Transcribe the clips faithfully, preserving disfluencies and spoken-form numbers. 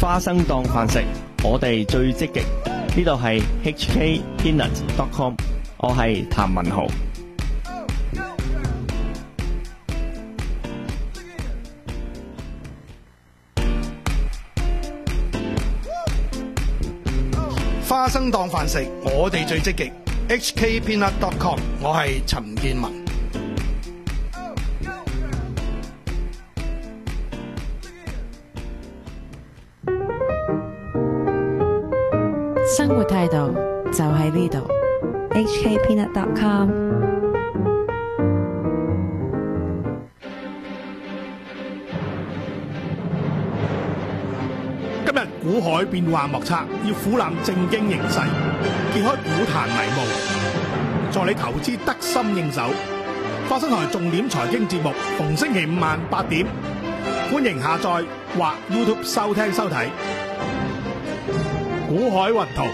花生當飯食，我哋最積極。呢度係 H K Peanut dot com， 我係譚文豪。 花生當飯食，我哋最積極。H K Peanut dot com， 我係陳建文。 生活態度就喺呢度。 H K Peanut dot com。 今日股海變幻莫測，要俯瞰正經形勢，揭開股壇迷霧，助你投資得心應手。花生台重點財經節目，逢星期五晚八點，歡迎下載或 YouTube 收聽收睇。股海雲圖，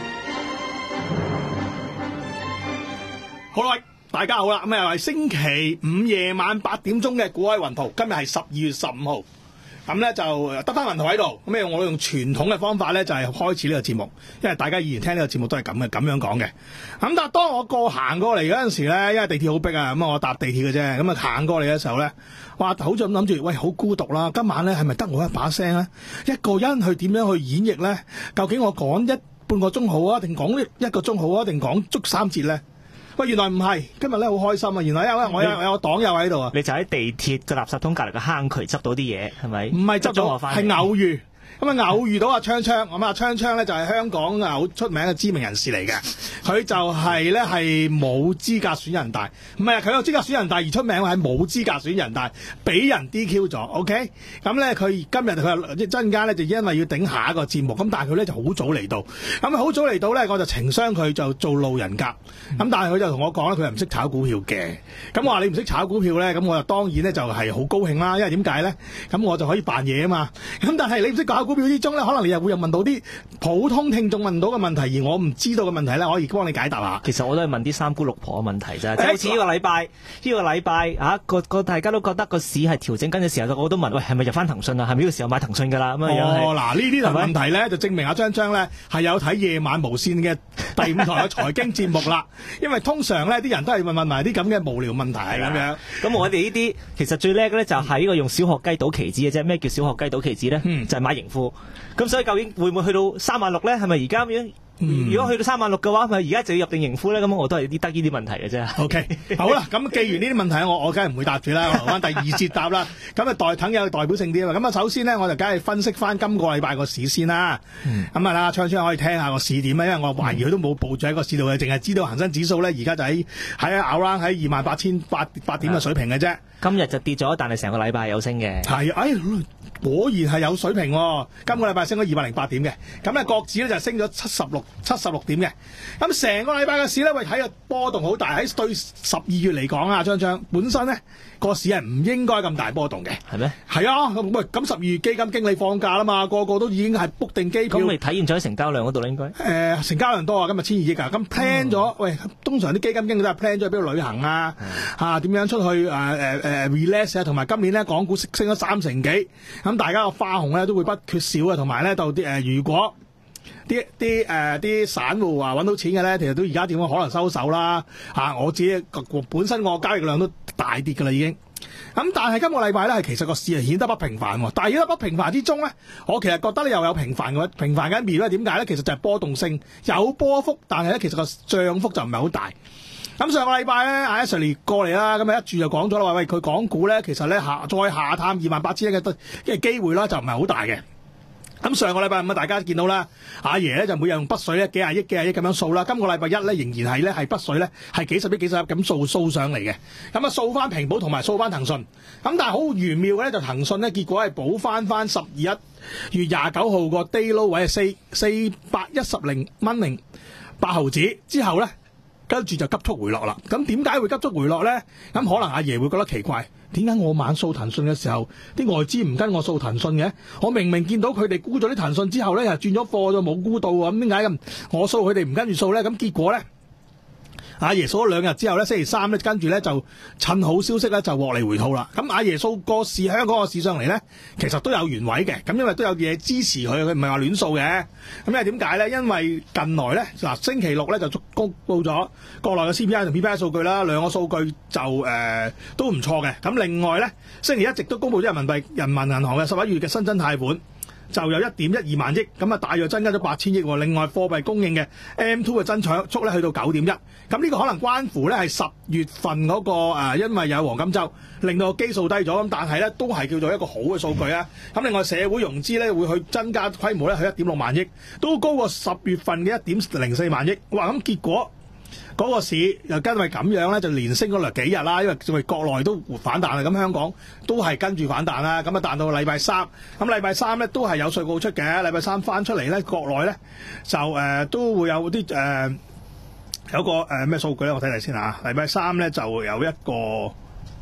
好啦，大家好啦，咁又係星期五夜晚八點鐘嘅股海雲圖，今日係十二月十五號。咁咧就得翻雲圖喺度，咁我用傳統嘅方法咧就係開始呢個節目，因為大家以前聽呢個節目都係咁嘅，咁樣講嘅。咁但係當我過行過嚟嗰陣時咧，因為地鐵好逼啊，咁我搭地鐵嘅啫，咁啊行過嚟嘅時候咧，哇，好似咁諗住，喂，好孤獨啦，今晚咧係咪得我一把聲咧？一個人去點樣去演繹咧？究竟我講一半個鐘好啊，定講一個鐘好啊，定講足三節咧？喂，原來唔係，今日咧好開心啊！原來因為我有我有個黨友喺度啊， 你就喺地鐵個垃圾桶隔離個坑渠執到啲嘢，係咪？ 唔係執到，係偶遇。咁啊偶遇到阿昌昌，咁啊昌昌咧就係香港啊好出名嘅知名人士嚟嘅，佢就係咧係冇資格選人大，唔係佢有資格選人大而出名係冇資格選人大，俾人 D Q 咗 ，OK？ 咁咧佢今日佢一陣間咧就因為要頂下一個節目，咁但係佢咧就好早嚟到，咁好早嚟到咧我就情商佢就做路人甲，咁、嗯、但係佢就同我講咧佢係唔識炒股票嘅，咁我話你唔識炒股票咧，咁我就當然咧就係好高興啦，因為點解咧？咁我就可以扮嘢啊嘛，咁但係你唔識搞股票之中咧，可能你又會又問到啲普通聽眾問到嘅問題，而我唔知道嘅問題咧，可以幫你解答下。 其實我都係問啲三姑六婆嘅問題啫，即係好似呢個禮拜，呢、呢個禮拜啊，個個大家都覺得個市係調整緊嘅時候，我都問，喂，係咪入翻騰訊啊？係咪呢個時候買騰訊㗎啦？咁樣哦，嗱，呢啲問題咧就證明阿張張咧係有睇夜晚無線嘅第五台嘅財經節目啦。因為通常咧啲人都係問問埋啲咁嘅無聊問題係咁樣。 咁我哋呢啲其實最叻嘅咧就係呢個用小學雞賭期指嘅啫。咩叫小學雞賭期指咧？嗯、就係買盈富。咁所以究竟會唔會去到三萬六咧？係咪而家咁樣？嗯、如果去到三萬六嘅話，咪而家就要入定盈富咧？咁我都係啲得呢啲問題嘅啫。 OK， 好啦，咁既然呢啲問題，我我梗係唔會答住啦，我留翻第二節答啦。咁啊，代等有代表性啲啊嘛。咁啊，首先呢，我就梗係分析翻今個禮拜個市先啦。咁啊啦，昌昌可以聽下個市點啊，因為我懷疑佢都冇報住喺個市度嘅，淨係知道恒生指數咧而家就喺喺 around 喺二萬八千八八點嘅水平嘅啫。 今日就跌咗，但係成個禮拜有升嘅。 係，哎，果然係有水平喎。今個禮拜升咗二百零八點嘅，咁咧國指咧就升咗七十六七十六點嘅。咁成個禮拜嘅市咧，喂，睇個波動好大。喺對十二月嚟講啊，張張本身咧個市係唔應該咁大波動嘅。係咩？係啊，喂，咁十二月基金經理放假啦嘛，個個都已經係 book 定機票。 咁咪體現咗喺成交量嗰度咧？應該誒、 呃、成交量多啊，今日千二億啊。咁 plan 咗，嗯、喂，通常啲基金經理都係 plan 咗去邊度旅行啊？嚇點、啊、樣出去誒誒誒 relax 啊？同埋今年咧港股升升咗三成幾，咁大家個花紅咧都會不缺少嘅。同埋咧到啲誒，如果啲啲誒啲散戶話揾到錢嘅咧，其實都而家點樣可能收手啦嚇、啊。我自己本身我交易量都大跌㗎啦已經。咁但係今個禮拜咧係其實個市係顯得不平凡喎。但係顯得不平凡之中咧，我其實覺得咧又有平凡嘅平凡嘅一面咧。點解咧？其實就係波動性有波幅，但係咧其實個漲幅就唔係好大。咁上個禮拜咧，阿 Ashley 過嚟啦，咁啊一注就講咗啦，話喂佢港股咧，其實咧下再下探二萬八千億嘅嘅機會啦，就唔係好大嘅。咁上個禮拜咁啊，大家見到啦，阿爺咧就每日用筆水咧幾廿億、幾廿億咁樣掃啦。今個禮拜一咧仍然係咧係筆水咧係幾十億、幾十億咁掃掃上嚟嘅。咁啊掃翻平保同埋掃翻騰訊。咁但係好玄妙嘅咧，就騰訊咧結果係補翻翻十二一月廿九號個 day low 位係四四百一十零蚊零八毫子之後咧。跟住就急速回落啦。咁點解會急速回落咧？咁可能阿爺會覺得奇怪，點解我晚掃騰訊嘅時候，啲外資唔跟我掃騰訊嘅？我明明見到佢哋沽咗啲騰訊之後咧，又轉咗貨咗冇沽到喎。咁點解咁我掃佢哋唔跟住掃咧？咁結果咧， 阿爺數咗兩日之後咧，星期三咧跟住咧就趁好消息咧就獲利回吐啦。咁阿爺數個市香港個市上嚟咧，其實都有原位嘅，咁因為都有嘢支持佢，佢唔係話亂數嘅。咁因為點解咧？因為近來咧嗱星期六咧就公佈咗國內嘅 C P I 同 P P I 數據啦，兩個數據就誒、呃、都唔錯嘅。咁另外咧，星期一直都公佈咗人民幣人民銀行嘅十一月嘅新增貸款。就有一點一二萬億，咁啊大約增加咗八千億。另外貨幣供應嘅 M 二 嘅增長速咧去到九點一，咁呢個可能關乎咧係十月份嗰、那個、呃、因為有黃金週，令到個基數低咗，咁但係咧都係叫做一個好嘅數據啊。咁另外社會融資咧會去增加規模咧去一點六萬億，都高過十月份嘅一點零四萬億。哇！咁結果嗰、那個市又因為咁樣咧，就連升咗嚟幾日啦，因為因為國內都反彈啦，咁香港都係跟住反彈啦，咁啊彈到禮拜三，咁禮拜三咧都係有稅報出嘅，禮拜三翻出嚟咧，國內咧就誒、呃、都會有啲誒、呃、有個誒咩數據咧，我睇睇先嚇，禮拜三咧就有一個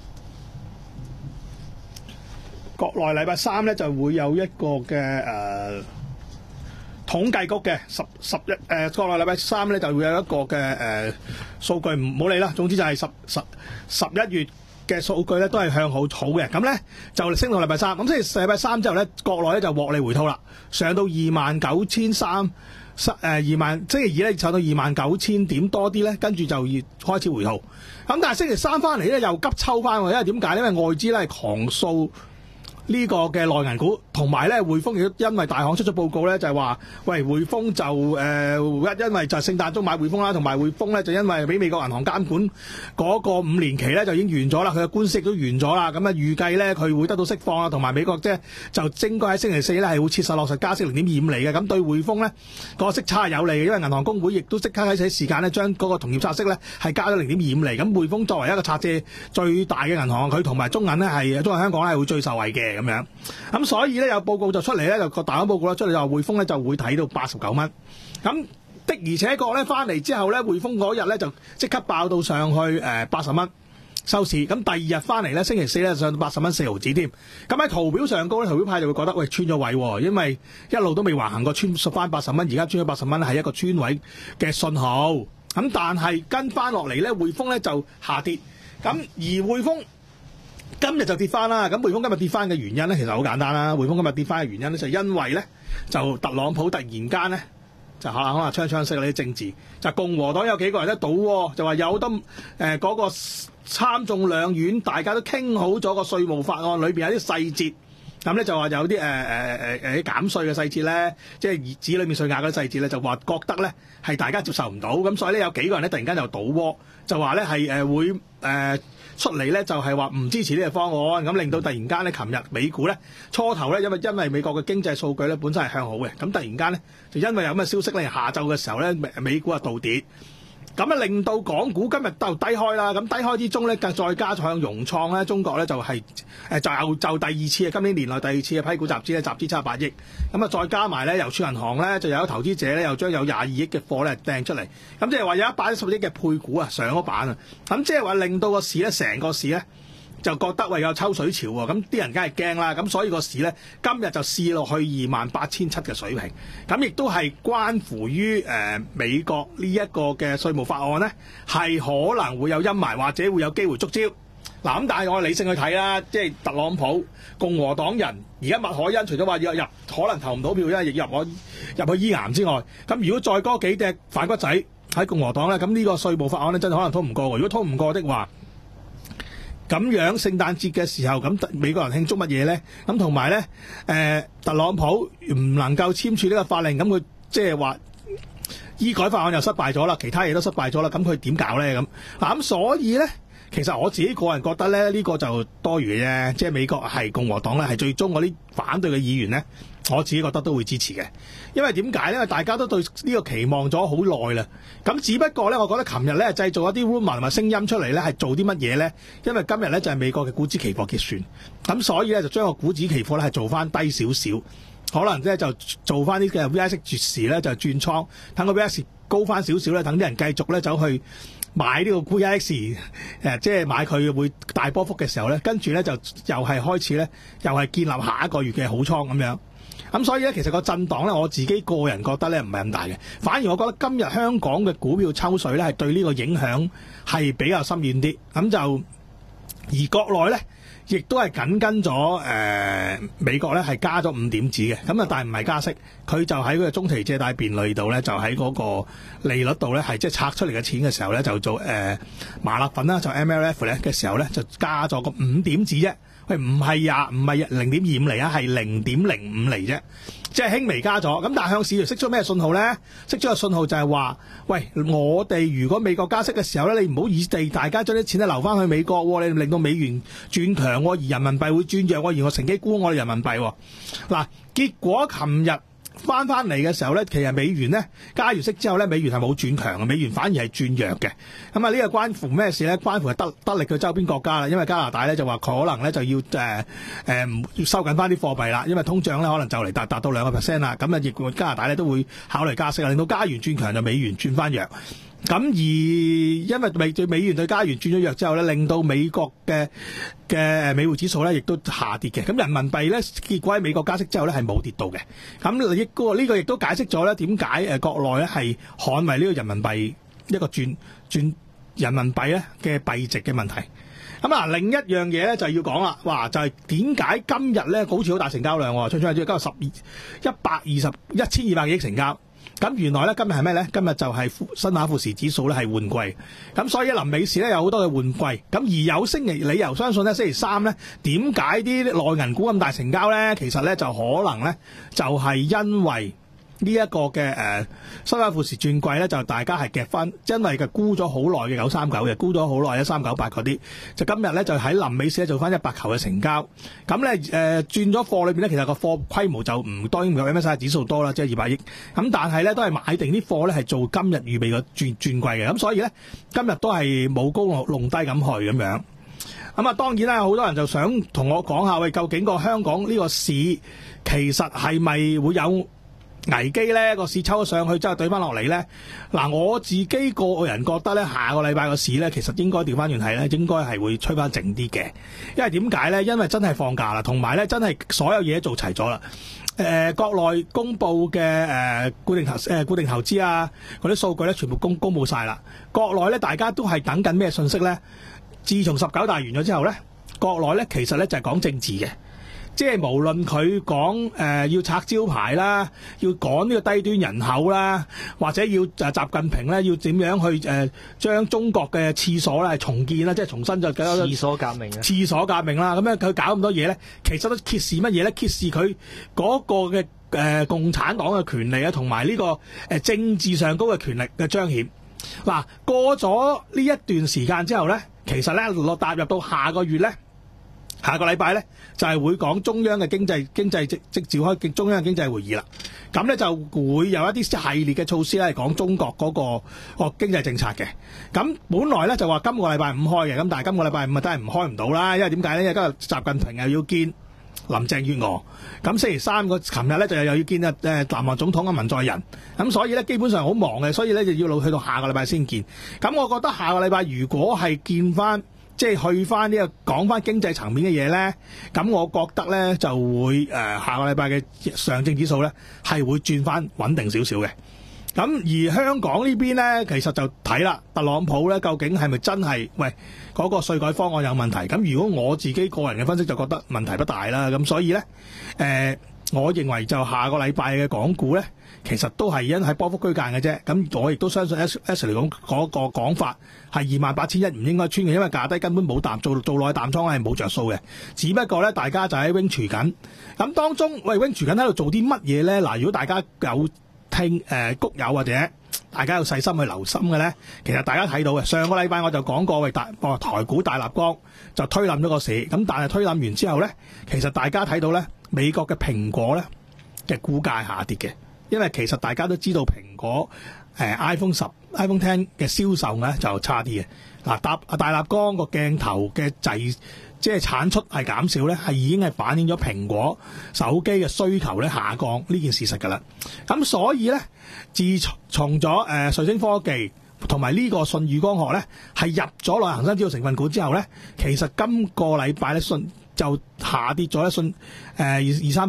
國內禮拜三咧就會有一個嘅誒。呃統計局嘅十十一誒國內禮拜三咧就會有一個嘅誒、呃、數據，唔好理啦。總之就係十十十一月嘅數據咧都係向好好嘅，咁咧就升到禮拜三。咁星期禮拜三之後咧，國內咧就獲利回吐啦，上到二萬九千三誒二萬，星期二咧上到二萬九千點多啲咧，跟住就開始回吐。咁但係星期三翻嚟咧又急抽翻喎，因為點解？因為外資咧係狂掃呢個嘅內銀股，同埋咧匯豐亦都因為大行出咗報告咧，就係話喂匯豐就誒一、呃、因為就係聖誕鐘買匯豐啦，同埋匯豐咧就因為俾美國銀行監管嗰個五年期咧就已經完咗啦，佢嘅官司亦都完咗啦，咁啊預計咧佢會得到釋放啊，同埋美國即係就應該喺星期四咧係會切實落實加息零點二五厘嘅，咁對匯豐咧個息差係有利嘅，因為銀行公會亦都即刻喺呢時間咧將嗰個同業拆息咧係加咗零點二五厘，咁匯豐作為一個拆借最大嘅銀行，佢同埋中銀咧係中銀香港咧係會最受惠嘅。咁樣，咁所以咧有報告就出嚟咧，就個大行報告咧出嚟就話匯豐咧就會睇到八十九蚊。咁的而且確咧翻嚟之後咧，匯豐嗰日咧就即刻爆到上去誒八十蚊收市。咁第二日翻嚟咧，星期四咧上到八十蚊四毫子添。咁喺圖表上高咧，圖表派就會覺得喂穿咗位，因為一路都未橫行過穿翻八十蚊，而家穿咗八十蚊係一個穿位嘅信號。咁但係跟翻落嚟咧，匯豐咧就下跌。咁而匯豐今日就跌翻啦，咁匯豐今日跌翻嘅原因咧，其實好簡單啦。匯豐今日跌翻嘅原因咧，就係因為咧，就特朗普突然間咧，就可能可能槍槍式嗰啲政治，就共和黨有幾個人咧賭喎，就話有得誒嗰個參眾兩院大家都傾好咗個稅務法案裏邊有啲細節，咁咧就話有啲誒誒誒誒減稅嘅細節咧，即係子裏面稅額嗰啲細節咧，就話覺得咧係大家接受唔到，咁所以咧有幾個人咧突然間就賭喎，就話咧係誒會誒。呃出嚟咧就係話唔支持呢個方案，咁令到突然間咧，琴日美股咧初頭咧，因為因為美國嘅經濟數據咧本身係向好嘅，咁突然間咧就因為有咁嘅消息咧，下晝嘅時候咧美美股啊倒跌，咁啊令到港股今日就低開啦。咁低開之中咧，再加上融創咧，中國咧就係、是、誒就就第二次啊，今年年內第二次嘅批股集資咧，集資七十八億，咁啊再加埋咧，郵儲銀行咧就有投資者咧又將有廿二億嘅貨咧掟出嚟，咁即係話有一百一十億嘅配股啊上咗板啊，咁即係話令到個市咧成個市咧就覺得喂有抽水潮喎，咁啲人梗係驚啦，咁所以個市咧今日就試落去二萬八千七嘅水平，咁亦都係關乎於誒、呃、美國呢一個嘅稅務法案咧係可能會有陰霾或者會有機會觸礁。嗱咁，但係我理性去睇啦，即係特朗普共和黨人而家麥凱恩除咗話要入可能投唔到票，因為亦入我入去醫癌之外，咁如果再多幾隻反骨仔喺共和黨咧，咁呢個稅務法案咧真係可能通唔過喎。如果通唔過的話，咁樣聖誕節嘅時候，咁美國人慶祝乜嘢咧？咁同埋咧，誒特朗普唔能夠簽署呢個法令，咁佢即係話醫改法案又失敗咗啦，其他嘢都失敗咗啦，咁佢點搞咧？咁嗱咁，所以咧。其實我自己個人覺得咧，呢、這個就多餘嘅啫。即係美國係共和黨咧，係最終嗰啲反對嘅議員咧，我自己覺得都會支持嘅。因為點解咧？因為大家都對呢個期望咗好耐啦。咁只不過咧，我覺得琴日咧製造一啲 rumor 同埋聲音出嚟咧，係做啲乜嘢咧？因為今日咧就係、是、美國嘅股指期貨結算，咁所以咧就將個股指期貨咧係做翻低少少，可能咧就做翻啲嘅 V I 式絕時咧就轉倉，等個 V I 式高翻少少咧，等啲人繼續咧走去買呢個 V I X，誒、呃、即係買佢會大波幅嘅時候咧，跟住咧就又係開始咧，又係建立下一個月嘅好倉咁樣。 咁所以咧，其實個震盪咧，我自己個人覺得咧唔係咁大嘅，反而我覺得今日香港嘅股票抽水咧係對呢個影響係比較深遠啲。咁就而國內咧，亦都係緊跟咗誒、呃、美國咧係加咗五點子嘅，咁啊但係唔係加息，佢就喺嗰個中期借貸便利度咧，就喺嗰個利率度咧係即係拆出嚟嘅錢嘅時候咧，就做誒、呃、麻辣粉啦，就 M L F 咧嘅時候咧就加咗個五點子啫。喂，唔係呀，唔係零點二五厘啊，係零點零五厘啫，即係輕微加咗。咁但係向市場釋出咩信號咧？釋出嘅信號就係話，喂，我哋如果美國加息嘅時候咧，你唔好以地大家將啲錢咧留翻去美國，你令到美元轉強，而人民幣會轉弱，而我乘機沽我哋人民幣。嗱，結果琴日翻翻嚟嘅時候咧，其實美元咧加完息之後咧，美元係冇轉強嘅，美元反而係轉弱嘅。咁啊，呢個關乎咩事咧？關乎係得得力嘅周邊國家啦。因為加拿大咧就話可能咧就要誒誒唔要收緊翻啲貨幣啦，因為通脹咧可能就嚟達達到兩個 percent 啦。咁啊，亦加拿大咧都會考慮加息啦，令到加元轉強就美元轉翻弱。咁而因為美對美元對加元轉咗弱之後咧，令到美國嘅嘅美匯指數咧亦都下跌嘅。咁人民幣咧結果喺美國加息之後咧係冇跌到嘅。咁亦個呢個亦都解釋咗咧點解誒國內咧係捍衛呢個人民幣一個轉轉人民幣咧嘅幣值嘅問題。咁啊，另一樣嘢咧就要講啦，哇！就係點解今日咧好似好大成交量喎？春春今日十二一百二十一千二百幾億成交。咁原來咧今日係咩咧？今日就係新華富時指數咧係換季，咁所以臨尾時咧有好多嘅換季，咁而有星期理由相信咧星期三咧點解啲內銀股咁大成交咧？其實咧就可能咧就係因為呢一個嘅誒新華富時轉季咧，就大家係夾翻，因為嘅沽咗好耐嘅九三九嘅，沽咗好耐一三九八嗰啲，就今日咧就喺臨尾時咧做翻一百球嘅成交。咁咧誒轉咗貨裏邊咧，其實個貨規模就唔當然唔夠 M S C I 指數多啦，即係二百億。咁但係咧都係買定啲貨咧係做今日預備個轉轉季嘅。咁所以咧今日都係冇高弄低咁去咁樣。咁啊當然啦，好多人就想同我講下，喂，究竟個香港呢個市其實係咪會有危機咧？個市抽咗上去之後對翻落嚟咧，嗱，我自己個人覺得咧，下個禮拜個市咧，其實應該調翻轉睇咧，應該係會吹翻靜啲嘅。因為點解咧？因為真係放假啦，同埋咧真係所有嘢做齊咗啦。誒、呃，國內公布嘅誒、呃、固定投誒、呃、固定投資啊，嗰啲數據咧，全部公公布晒啦。國內咧，大家都係等緊咩信息咧？自從十九大完咗之後咧，國內咧其實咧就係講政治嘅。即係無論佢講誒要拆招牌啦，要趕呢個低端人口啦，或者要誒習近平咧要點樣去誒將、呃、中國嘅廁所咧重建啦，即係重新就廁所革命啊！ 廁所革命啦，咁樣佢搞咁多嘢咧，其實都揭示乜嘢咧？揭示佢嗰個嘅誒、呃、共產黨嘅權利啊，同埋呢個誒政治上高嘅權力嘅彰顯。嗱，過咗呢一段時間之後咧，其實咧落踏入到下個月咧。下個禮拜咧就係、是、會講中央嘅經濟經濟即即召開中央嘅經濟會議啦，咁咧就會有一啲系列嘅措施咧係講中國嗰、那個個經濟政策嘅。咁本來咧就話今個禮拜五開嘅，咁但係今個禮拜五啊真係唔開唔到啦，因為點解咧？因為今日習近平又要見林鄭月娥，咁星期三個琴日咧就又要見啊誒南韓總統嘅文在寅，咁所以咧基本上好忙嘅，所以咧就要老去到下個禮拜先見。咁我覺得下個禮拜如果係見翻。即係去翻呢個講翻經濟層面嘅嘢咧，咁我覺得咧就會誒、呃、下個禮拜嘅上證指數咧係會轉翻穩定少少嘅。咁而香港呢邊咧，其實就睇啦，特朗普咧究竟係咪真係喂嗰、那個稅改方案有問題？咁如果我自己個人嘅分析就覺得問題不大啦。咁所以咧誒、呃，我認為就下個禮拜嘅港股咧。其實都係因喺波幅區間嘅啫，咁我亦都相信 S S 嚟講嗰個講法係二萬八千一唔應該穿嘅，因為價低根本冇淡做做內淡倉係冇着數嘅，只不過咧大家就喺 wing 除緊，咁當中喂 wing 除緊喺度做啲乜嘢咧？嗱，如果大家有聽誒、呃、谷友或者大家有細心去留心嘅咧，其實大家睇到嘅上個禮拜我就講過，喂大哦台股大立光就推冧咗個市，咁但係推冧完之後咧，其實大家睇到咧美國嘅蘋果咧嘅股價下跌嘅。因為其實大家都知道蘋果誒、呃、iPhone 十、iPhone Ten 嘅銷售咧就差啲嘅。嗱，搭大立光個鏡頭嘅製即係產出係減少咧，係已經係反映咗蘋果手機嘅需求咧下降呢件事實㗎啦。咁所以咧，自從咗誒、呃、瑞聲科技同埋呢個舜宇光學咧係入咗內恒生指數成分股之後咧，其實今個禮拜咧信就下跌咗一信誒二二三八。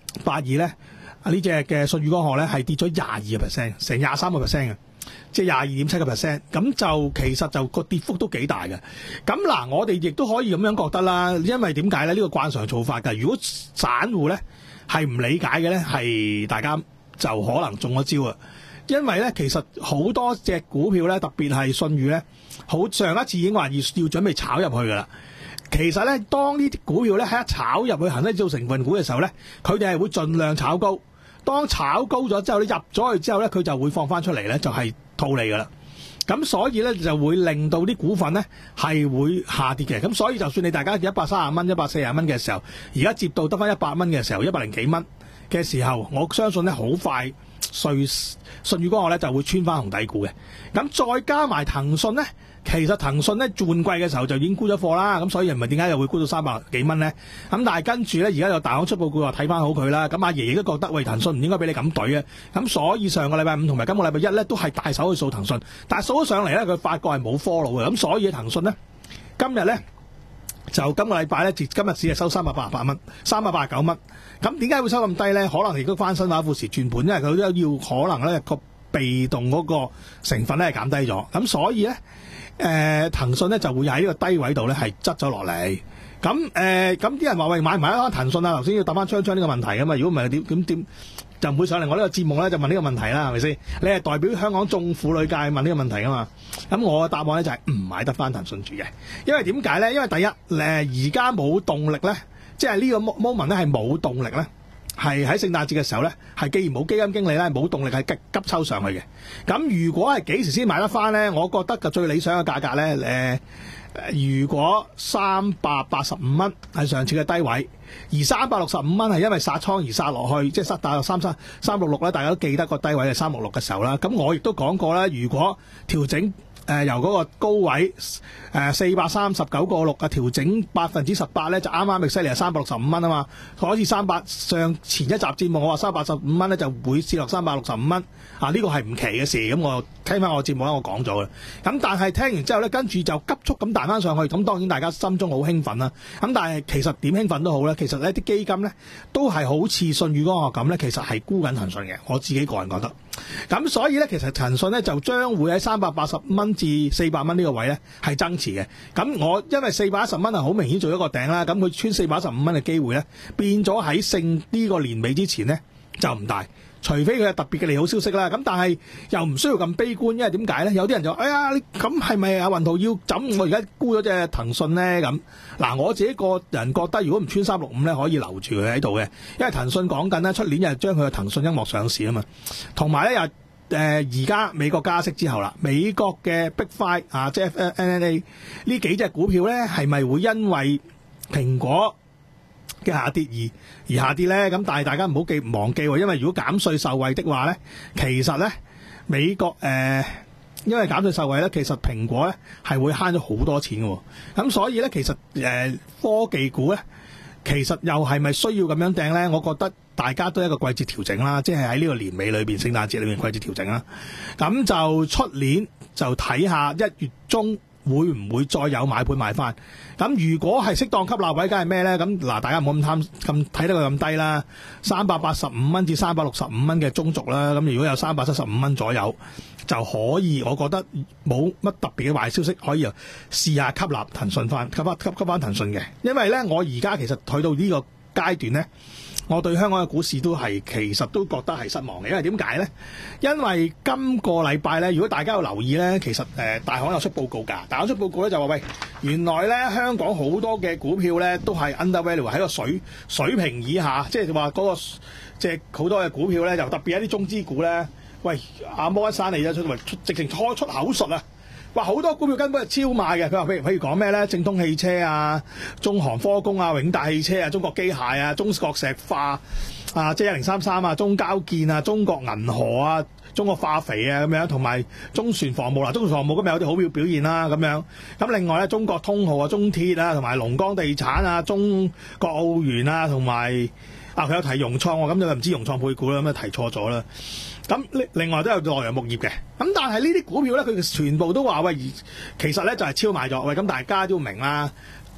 八二咧，呢隻嘅舜宇光學咧係跌咗廿二個 percent，成廿三個 percent 嘅，即係廿二點七個 percent。咁就其實就個跌幅都幾大嘅。咁嗱，我哋亦都可以咁樣覺得啦，因為點解咧？呢、呢個慣常做法㗎。如果散戶咧係唔理解嘅咧，係大家就可能中咗招啊。因為咧，其實好多隻股票咧，特別係舜宇咧，好上一次已經話要要準備炒入去㗎啦。其實咧，當呢啲股票咧喺一炒入去恒生指數成分股嘅時候咧，佢哋係會盡量炒高。當炒高咗之後咧，入咗去之後咧，佢就會放翻出嚟咧，就係套利㗎啦。咁所以咧就會令到啲股份咧係會下跌嘅。咁所以就算你大家一百三十蚊、一百四十蚊嘅時候，而家接到得翻一百蚊嘅時候，一百零幾蚊嘅時候，我相信咧好快舜舜宇光學咧就會穿翻紅底股嘅。咁再加埋騰訊咧。其實騰訊咧換季嘅時候就已經沽咗貨啦，咁所以唔係點解又會沽到三百幾蚊咧？咁但係跟住咧，而家有大行出報告話睇翻好佢啦。咁阿爺亦都覺得喂，騰訊唔應該俾你咁懟啊。咁所以上個禮拜五同埋今個禮拜一咧都係大手去掃騰訊，但係掃咗上嚟咧，佢發覺係冇 follow 嘅。咁所以騰訊咧今日咧就今個禮拜咧，今日只係收三百八十八蚊，三百八十九蚊。咁點解會收咁低咧？可能亦都翻新華富時轉盤，因為佢都要可能咧個被動嗰個成分咧係減低咗。咁所以咧。誒、呃、騰訊咧就會喺呢個低位度咧係執咗落嚟，咁誒咁啲人話喂買唔買得騰訊啊？頭先要答翻昌昌呢個問題噶嘛，如果唔係點點點就唔會上嚟我呢個節目咧就問呢個問題啦，係咪先？你係代表香港眾婦女界問呢個問題噶嘛？咁我嘅答案咧就係唔買得翻騰訊住嘅，因為點解咧？因為第一誒而家冇動力咧，即係呢個 moment 咧係冇動力咧。係喺聖誕節嘅時候咧，係既然冇基金經理咧，冇動力係急急抽上去嘅。咁如果係幾時先買得翻咧？我覺得個最理想嘅價格咧，誒，如果三百八十五蚊係上次嘅低位，而三百六十五蚊係因為殺倉而殺落去，即係殺大約三三三六六咧，大家都記得個低位係三六六嘅時候啦。咁我亦都講過啦，如果調整。誒、呃、由嗰個高位誒四百三十九個六啊調整百分之十八咧，就啱啱咪犀利係三百六十五蚊啊嘛，好似三百上前一集節目我話三百八十五蚊咧就會跌落三百六十五蚊啊，呢、這個係唔奇嘅事，咁我聽翻我節目咧我講咗嘅，咁但係聽完之後咧，跟住就急速咁彈翻上去，咁當然大家心中好興奮啦，咁但係其實點興奮都好咧，其實呢啲基金咧都係好似舜宇光學咁咧，其實係沽緊騰訊嘅，我自己個人覺得。咁所以咧，其實騰訊咧就將會喺三百八十蚊至四百蚊呢個位咧係增持嘅。咁我因為四百一十蚊係好明顯做一個頂啦，咁佢穿四百一十五蚊嘅機會咧變咗喺勝呢個年尾之前咧就唔大，除非佢有特別嘅利好消息啦。咁但係又唔需要咁悲觀，因為點解咧？有啲人就哎呀，你咁係咪阿雲圖要枕我而家沽咗隻騰訊咧？咁嗱，我自己個人覺得，如果唔穿三六五咧，可以留住佢喺度嘅，因為騰訊講緊咧出年又將佢嘅騰訊音樂上市啊嘛，同埋咧又。誒而家美國加息之後啦，美國嘅 Big Five 啊，即係 N N A 呢幾隻股票咧，係咪會因為蘋果嘅下跌而而下跌咧？咁但係大家唔好記唔忘記喎，因為如果減稅受惠的話咧，其實咧美國誒、呃、因為減稅受惠咧，其實蘋果咧係會慳咗好多錢嘅，咁所以咧其實誒、呃、科技股咧。其實又係咪需要咁樣掟咧？我覺得大家都係一個季節調整啦，即係喺呢個年尾裏邊、聖誕節裏面季節調整啦。咁就出年就睇下一月中會唔會再有買盤買翻。咁如果係適當吸納位，梗係咩咧？咁嗱，大家唔好咁貪咁睇得佢咁低啦，三百八十五蚊至三百六十五蚊嘅中軸啦。咁如果有三百七十五蚊左右，就可以，我覺得冇乜特別嘅壞消息，可以試下吸納騰訊翻，吸翻吸吸翻騰訊嘅。因為咧，我而家其實去到呢個階段咧，我對香港嘅股市都係其實都覺得係失望嘅。因為點解咧？因為今個禮拜咧，如果大家有留意咧，其實誒、呃、大行有出報告㗎，大行出報告咧就話喂，原來咧香港好多嘅股票咧都係 undervalue 喺個水水平以下，即係話嗰個即係好多嘅股票咧，就特別一啲中資股咧。喂，阿摩一山嚟咗出嚟，直情開出口術啊！話好多股票根本係超賣嘅。佢話譬如譬如講咩咧？正通汽車啊、中航科工啊、永大汽車啊、中國機械啊、中國石化啊、即係一零三三啊、中交建啊、中國銀河啊、中國化肥啊咁樣，同埋中船防務啦，中船防務今日有啲好表表現啦咁樣。咁另外咧，中國通號啊、中鐵啊、同埋龍江地產啊、中國奧園啊，同埋啊佢有提融創喎，咁就唔知融創配股啦，咁就提錯咗啦。咁另外都有洛陽木業嘅，咁但係呢啲股票咧，佢全部都話喂，其實咧就係超賣咗。喂，咁大家都明啦，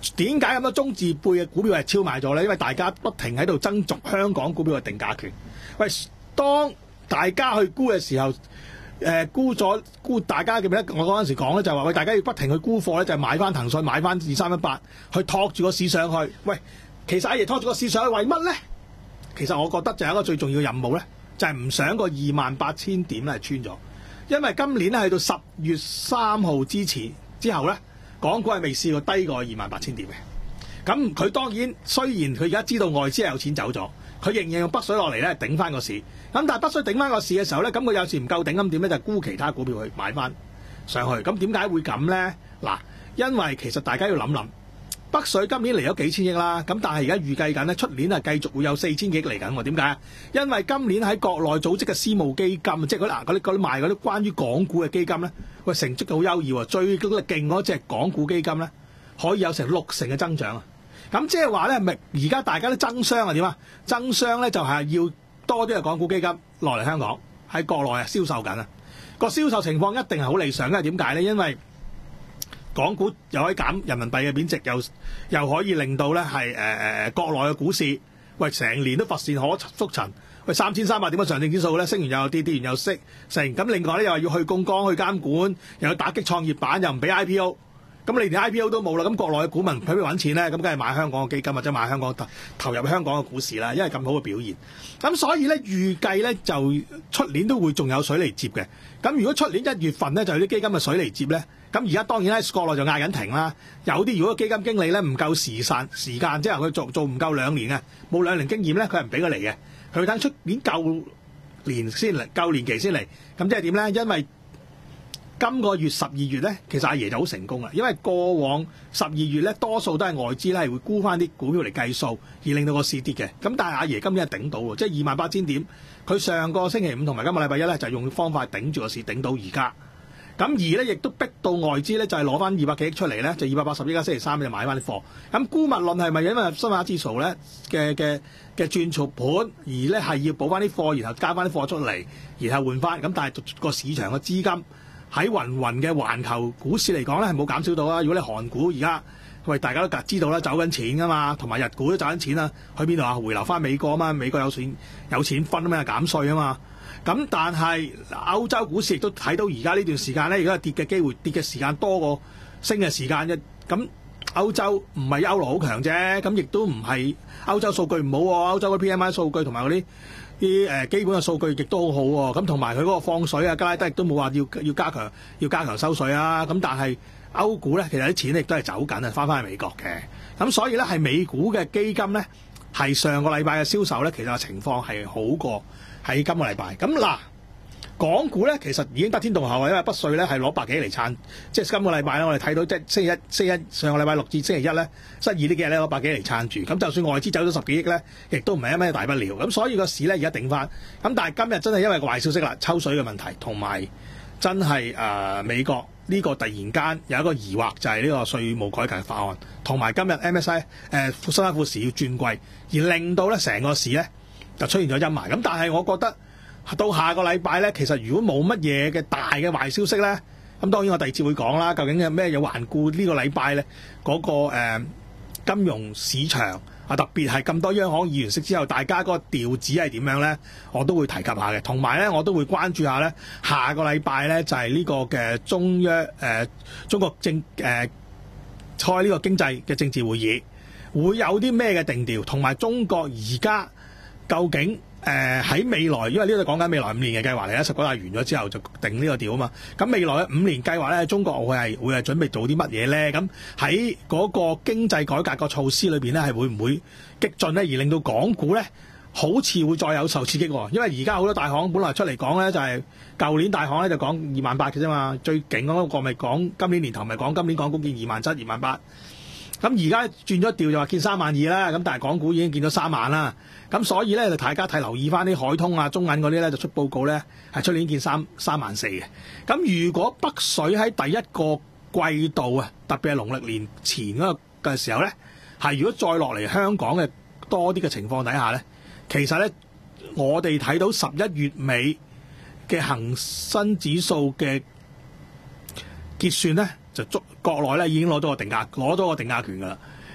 點解咁多中字輩嘅股票係超賣咗咧？因為大家不停喺度爭逐香港股票嘅定價權。喂，當大家去沽嘅時候，誒、呃、沽咗沽，大家記唔記得我嗰陣時講咧，就係話喂，大家要不停去沽貨咧，就係、買翻騰訊，買翻二三一八，去托住個市上去。喂，其實阿爺拖住個市上去為乜咧？其實我覺得就係一個最重要嘅任務咧，就係、是、唔想個二萬八千點咧係穿咗，因為今年咧去到十月三號之前之後咧。港股係未試過低過二萬八千點嘅，咁佢當然雖然佢而家知道外資係有錢走咗，佢仍然用北水落嚟咧頂翻個市，咁但係北水頂翻個市嘅時候咧，咁佢有時唔夠頂咁點咧，就沽其他股票去買翻上去，咁點解會咁咧？嗱，因為其實大家要諗諗，北水今年嚟咗幾千億啦，咁但係而家預計緊咧，出年係繼續會有四千幾億嚟緊喎。點解啊？因為今年喺國內組織嘅私募基金，即係嗰啲嗰啲嗰啲賣嗰啲關於港股嘅基金咧，喂，成績好優異喎，最勁嗰隻港股基金咧，可以有成六成嘅增長啊！咁即係話咧，咪而家大家都爭相啊點啊？爭相咧就係要多啲嘅港股基金落嚟香港喺國內啊銷售緊啊！個銷售情況一定係好理想，因為點解咧？因為港股又可以減人民幣嘅貶值，又又可以令到咧係誒誒國內嘅股市，喂成年都乏善可覆陳，喂三千三百點嘅上證指數咧升完又有跌，跌完又升成，咁另外咧又話要去槓桿去監管，又要打擊創業板，又唔俾 I P O， 咁你連 I P O 都冇啦，咁國內嘅股民喺邊揾錢咧？咁梗係買香港嘅基金或者買香港投投入香港嘅股市啦，因為咁好嘅表現。咁所以咧預計咧就出年都會仲有水嚟接嘅。咁如果出年一月份咧就有啲基金嘅水嚟接咧。咁而家當然喺國內就嗌緊停啦，有啲如果基金經理咧唔夠時間時間，即係佢做做唔夠兩年啊，冇兩年經驗咧，佢係唔俾佢嚟嘅，佢等出年夠年先嚟，夠年期先嚟。咁即係點咧？因為今個月十二月咧，其實阿爺就好成功啦，因為過往十二月咧多數都係外資咧係會沽翻啲股票嚟計數，而令到個市跌嘅。咁但係阿爺今年係頂到喎，即係二萬八千點，佢上個星期五同埋今個禮拜一咧就用方法頂住個市，頂到而家。咁而咧，亦都逼到外資咧，就係攞翻二百幾億出嚟咧，就二百八十億加星期三就買翻啲貨。咁沽物論係咪因為新馬指數咧嘅嘅嘅轉錯盤，而咧係要補翻啲貨，然後加翻啲貨出嚟，然後換翻？咁但係個市場嘅資金喺雲雲嘅環球股市嚟講咧，係冇減少到啊！如果你韓股而家喂大家都知道啦，走緊錢噶嘛，同埋日股都走緊錢啦，去邊度啊？回流翻美國啊嘛，美國有錢有錢分啊嘛，減稅啊嘛。咁但係歐洲股市亦都睇到而家呢段時間咧，如果係跌嘅機會，跌嘅時間多過升嘅時間啫。咁歐洲唔係歐羅好強啫，咁亦都唔係歐洲數據唔好喎。歐洲嘅 P M I 數據同埋嗰啲啲誒基本嘅數據亦都好好喎。咁同埋佢嗰個放水啊，加拉德亦都冇話要要加強要加強收水啊。咁但係歐股咧，其實啲錢亦都係走緊啊，翻返去美國嘅。咁所以咧，係美股嘅基金咧，係上個禮拜嘅銷售咧，其實情況係好過喺今個禮拜。咁嗱，港股咧其實已經得天獨厚啊，因為北水咧係攞百幾嚟撐，即係今個禮拜咧，我哋睇到即係星期一、星期一上個禮拜六至星期一咧，失意呢幾日咧攞百幾嚟撐住。咁就算外資走咗十幾億咧，亦都唔係一咩大不了。咁所以個市咧而家頂翻。咁但係今日真係因為個壞消息啦，抽水嘅問題，同埋真係誒、呃、美國呢個突然間有一個疑惑，就係呢個稅務改革法案，同埋今日 M S I 誒、呃、新加坡市要轉季，而令到咧成個市咧就出現咗陰霾。咁但係我覺得到下個禮拜咧，其實如果冇乜嘢嘅大嘅壞消息咧，咁當然我第二節會講啦，究竟有咩嘢環顧呢個禮拜咧嗰個、呃、金融市場啊，特別係咁多央行議員息之後，大家嗰個調子係點樣咧？我都會提及下嘅，同埋咧我都會關注下咧下個禮拜咧就係、是、呢個嘅中央誒、呃、中國政誒開呢個經濟嘅政治會議，會有啲咩嘅定調，同埋中國而家究竟誒喺、呃、未來，因為呢度講緊未來五年嘅計劃嚟啦，十九大完咗之後就定呢個調啊嘛。咁未來嘅五年計劃咧，中國會係會係準備做啲乜嘢咧？咁喺嗰個經濟改革個措施裏邊咧，係會唔會激進咧？而令到港股咧好似會再有受刺激喎？因為而家好多大行本來出嚟講咧，就係、是、舊年大行咧就講二萬八嘅啫嘛，最勁嗰個咪講今年年頭咪講今年港股見二萬七、二萬八。咁而家轉咗調就話見三萬二啦，咁但係港股已經見到三萬啦。咁所以咧就大家睇留意翻啲海通啊、中銀嗰啲咧就出報告咧係出年見三三萬四嘅。咁如果北水喺第一個季度啊，特別係農曆年前嗰個嘅時候咧，係如果再落嚟香港嘅多啲嘅情況底下咧，其實咧我哋睇到十一月尾嘅恒生指數嘅結算咧，就足國內咧已經攞到個定價，攞到個定價權㗎啦。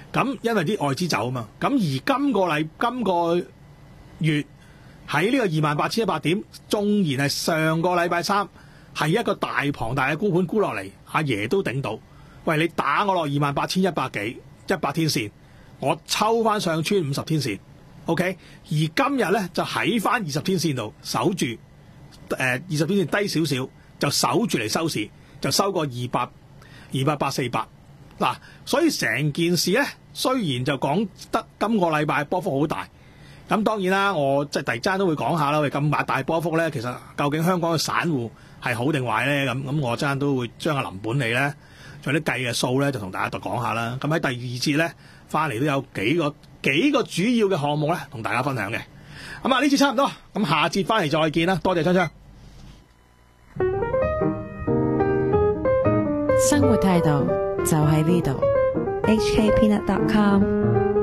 咁因為啲外資走啊嘛，咁而今個禮今個月喺呢個二萬八千一百點，縱然係上個禮拜三係一個大龐大嘅沽盤沽落嚟，阿爺都頂到。喂，你打我落二萬八千一百幾一百天線，我抽翻上穿五十天線 ，OK。而今日咧就喺翻二十天線度守住，誒二十天線低少少就守住嚟收市，就收過二百二百八四百。嗱，所以成件事咧，雖然就講得今個禮拜波幅好大，咁當然啦，我即係第二間都會講下啦。喂，咁大波幅咧，其實究竟香港嘅散戶係好定壞咧？咁咁我陣間都會將阿林本利咧，仲有啲計嘅數咧，就同大家度講下啦。咁喺第二節咧，翻嚟都有幾個幾個主要嘅項目咧，同大家分享嘅。咁啊，呢次差唔多，咁下節翻嚟再見啦。多謝昌昌。 生活態度就喺呢度。 H K Peanut dot com